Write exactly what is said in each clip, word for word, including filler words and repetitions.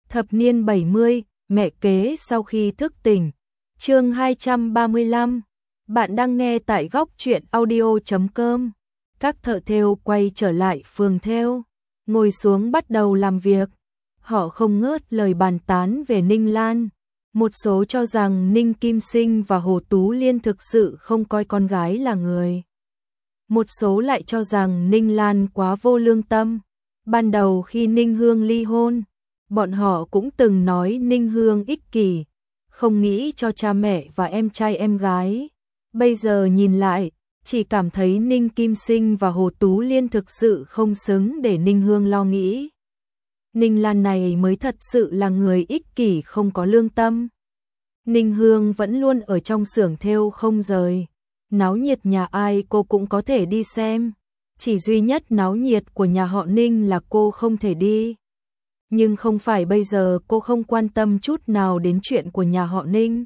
Thập niên bảy mươi, mẹ kế sau khi thức tỉnh. Chương hai trăm ba mươi lăm. Bạn đang nghe tại góc truyện audio chấm com. Các thợ thêu quay trở lại phường thêu, ngồi xuống bắt đầu làm việc. Họ không ngớt lời bàn tán về Ninh Lan. Một số cho rằng Ninh Kim Sinh và Hồ Tú Liên thực sự không coi con gái là người. Một số lại cho rằng Ninh Lan quá vô lương tâm. Ban đầu khi Ninh Hương ly hôn, bọn họ cũng từng nói Ninh Hương ích kỷ, không nghĩ cho cha mẹ và em trai em gái. Bây giờ nhìn lại, chỉ cảm thấy Ninh Kim Sinh và Hồ Tú Liên thực sự không xứng để Ninh Hương lo nghĩ. Ninh Lan này mới thật sự là người ích kỷ không có lương tâm. Ninh Hương vẫn luôn ở trong xưởng thêu không rời. Náo nhiệt nhà ai cô cũng có thể đi xem. Chỉ duy nhất náo nhiệt của nhà họ Ninh là cô không thể đi. Nhưng không phải bây giờ cô không quan tâm chút nào đến chuyện của nhà họ Ninh.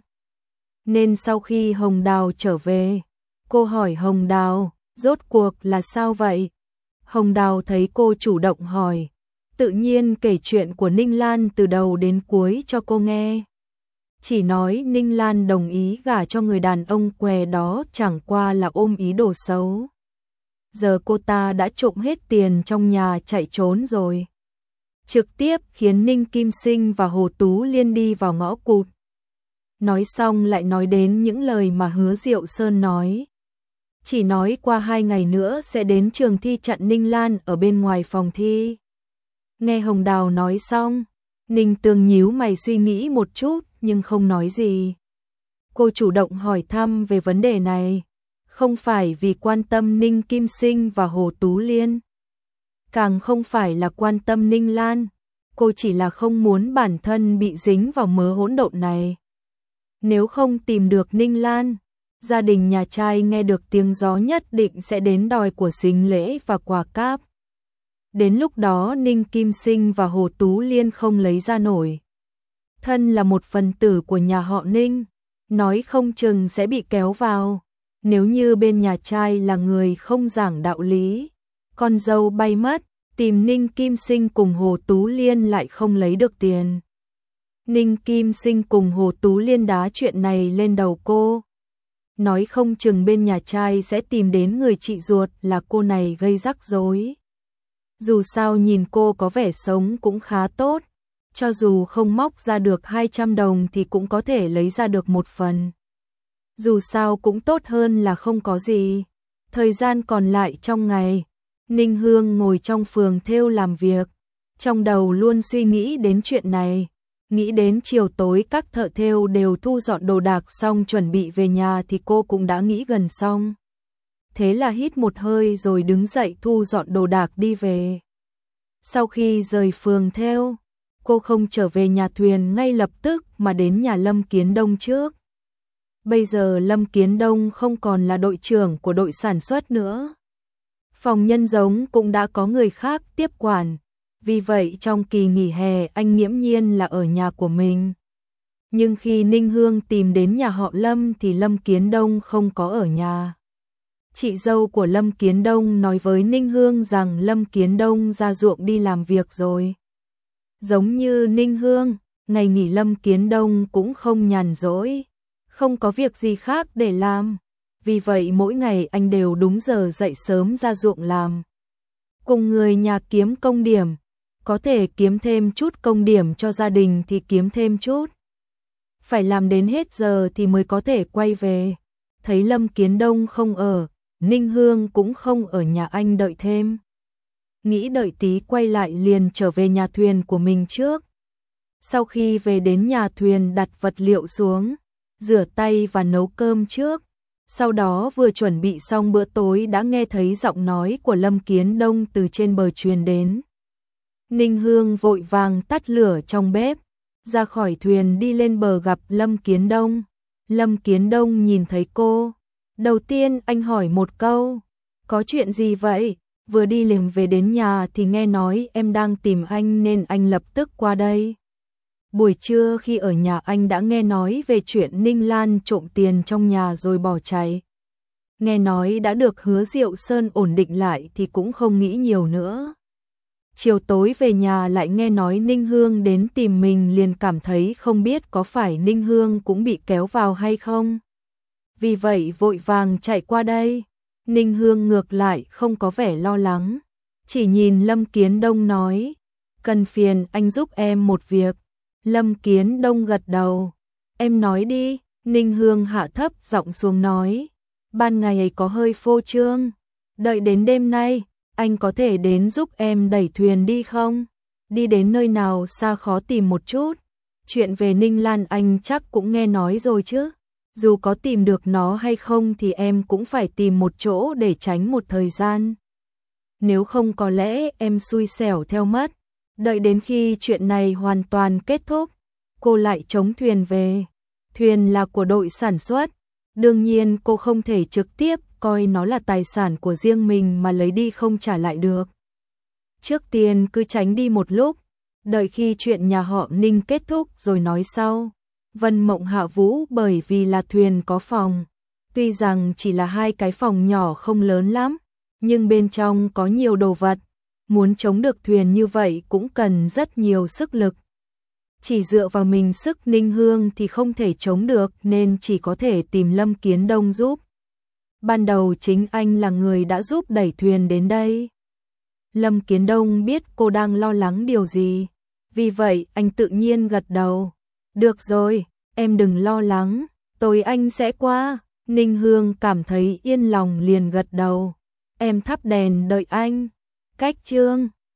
Nên sau khi Hồng Đào trở về, cô hỏi Hồng Đào, rốt cuộc là sao vậy? Hồng Đào thấy cô chủ động hỏi, tự nhiên kể chuyện của Ninh Lan từ đầu đến cuối cho cô nghe. Chỉ nói Ninh Lan đồng ý gả cho người đàn ông què đó chẳng qua là ôm ý đồ xấu. Giờ cô ta đã trộm hết tiền trong nhà chạy trốn rồi. Trực tiếp khiến Ninh Kim Sinh và Hồ Tú Liên đi vào ngõ cụt. Nói xong lại nói đến những lời mà Hứa Diệu Sơn nói. Chỉ nói qua hai ngày nữa sẽ đến trường thi chặn Ninh Lan ở bên ngoài phòng thi. Nghe Hồng Đào nói xong, Ninh Tường nhíu mày suy nghĩ một chút nhưng không nói gì. Cô chủ động hỏi thăm về vấn đề này, không phải vì quan tâm Ninh Kim Sinh và Hồ Tú Liên, càng không phải là quan tâm Ninh Lan, cô chỉ là không muốn bản thân bị dính vào mớ hỗn độn này. Nếu không tìm được Ninh Lan, gia đình nhà trai nghe được tiếng gió nhất định sẽ đến đòi của sính lễ và quà cáp. Đến lúc đó Ninh Kim Sinh và Hồ Tú Liên không lấy ra nổi. Thân là một phần tử của nhà họ Ninh, nói không chừng sẽ bị kéo vào. Nếu như bên nhà trai là người không giảng đạo lý, con dâu bay mất, tìm Ninh Kim Sinh cùng Hồ Tú Liên lại không lấy được tiền. Ninh Kim Sinh cùng Hồ Tú Liên đá chuyện này lên đầu cô. Nói không chừng bên nhà trai sẽ tìm đến người chị ruột là cô này gây rắc rối. Dù sao nhìn cô có vẻ sống cũng khá tốt, cho dù không móc ra được hai trăm đồng thì cũng có thể lấy ra được một phần. Dù sao cũng tốt hơn là không có gì. Thời gian còn lại trong ngày, Ninh Hương ngồi trong phường thêu làm việc, trong đầu luôn suy nghĩ đến chuyện này. Nghĩ đến chiều tối các thợ thêu đều thu dọn đồ đạc xong chuẩn bị về nhà thì cô cũng đã nghĩ gần xong. Thế là hít một hơi rồi đứng dậy thu dọn đồ đạc đi về. Sau khi rời phường thêu, cô không trở về nhà thuyền ngay lập tức mà đến nhà Lâm Kiến Đông trước. Bây giờ Lâm Kiến Đông không còn là đội trưởng của đội sản xuất nữa. Phòng nhân giống cũng đã có người khác tiếp quản. Vì vậy trong kỳ nghỉ hè anh nghiễm nhiên là ở nhà của mình. Nhưng khi Ninh Hương tìm đến nhà họ Lâm thì Lâm Kiến Đông không có ở nhà. Chị dâu của Lâm Kiến Đông nói với Ninh Hương rằng Lâm Kiến Đông ra ruộng đi làm việc rồi. Giống như Ninh Hương, ngày nghỉ Lâm Kiến Đông cũng không nhàn rỗi, không có việc gì khác để làm. Vì vậy mỗi ngày anh đều đúng giờ dậy sớm ra ruộng làm. Cùng người nhà kiếm công điểm, có thể kiếm thêm chút công điểm cho gia đình thì kiếm thêm chút. Phải làm đến hết giờ thì mới có thể quay về. Thấy Lâm Kiến Đông không ở, Ninh Hương cũng không ở nhà anh đợi thêm. Nghĩ đợi tí quay lại liền trở về nhà thuyền của mình trước. Sau khi về đến nhà thuyền đặt vật liệu xuống, rửa tay và nấu cơm trước. Sau đó vừa chuẩn bị xong bữa tối đã nghe thấy giọng nói của Lâm Kiến Đông từ trên bờ truyền đến. Ninh Hương vội vàng tắt lửa trong bếp, ra khỏi thuyền đi lên bờ gặp Lâm Kiến Đông. Lâm Kiến Đông nhìn thấy cô, đầu tiên anh hỏi một câu, có chuyện gì vậy? Vừa đi liền về đến nhà thì nghe nói em đang tìm anh nên anh lập tức qua đây. Buổi trưa khi ở nhà anh đã nghe nói về chuyện Ninh Lan trộm tiền trong nhà rồi bỏ chạy. Nghe nói đã được Hứa Diệu Sơn ổn định lại thì cũng không nghĩ nhiều nữa. Chiều tối về nhà lại nghe nói Ninh Hương đến tìm mình, liền cảm thấy không biết có phải Ninh Hương cũng bị kéo vào hay không. Vì vậy vội vàng chạy qua đây. Ninh Hương ngược lại không có vẻ lo lắng, chỉ nhìn Lâm Kiến Đông nói, cần phiền anh giúp em một việc. Lâm Kiến Đông gật đầu, em nói đi. Ninh Hương hạ thấp giọng xuống nói, ban ngày ấy có hơi phô trương, đợi đến đêm nay, anh có thể đến giúp em đẩy thuyền đi không? Đi đến nơi nào xa khó tìm một chút. Chuyện về Ninh Lan anh chắc cũng nghe nói rồi chứ. Dù có tìm được nó hay không thì em cũng phải tìm một chỗ để tránh một thời gian. Nếu không có lẽ em xui xẻo theo mất. Đợi đến khi chuyện này hoàn toàn kết thúc, cô lại chống thuyền về. Thuyền là của đội sản xuất, đương nhiên cô không thể trực tiếp coi nó là tài sản của riêng mình mà lấy đi không trả lại được. Trước tiên cứ tránh đi một lúc, đợi khi chuyện nhà họ Ninh kết thúc rồi nói sau. Vân Mộng Hạ Vũ bởi vì là thuyền có phòng, tuy rằng chỉ là hai cái phòng nhỏ không lớn lắm, nhưng bên trong có nhiều đồ vật, muốn chống được thuyền như vậy cũng cần rất nhiều sức lực. Chỉ dựa vào mình sức Ninh Hương thì không thể chống được nên chỉ có thể tìm Lâm Kiến Đông giúp. Ban đầu chính anh là người đã giúp đẩy thuyền đến đây. Lâm Kiến Đông biết cô đang lo lắng điều gì, vì vậy anh tự nhiên gật đầu. Được rồi, em đừng lo lắng, tối anh sẽ qua. Ninh Hương cảm thấy yên lòng liền gật đầu. Em thắp đèn đợi anh. Cách chương